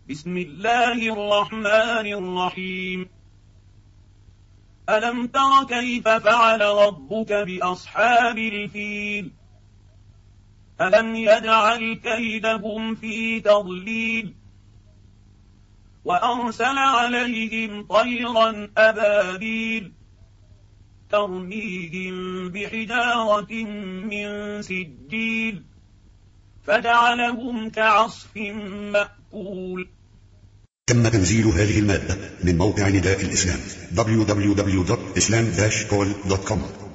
بسم الله الرحمن الرحيم. ألم تر كيف فعل ربك بأصحاب الفيل؟ ألم يجعل كيدهم في تضليل وأرسل عليهم طيرا أبابيل ترميهم بحجارة من سجيل فجعلهم كعصف مأكول. تم تنزيل هذه المادة من موقع نداء الإسلام www.islam-call.com.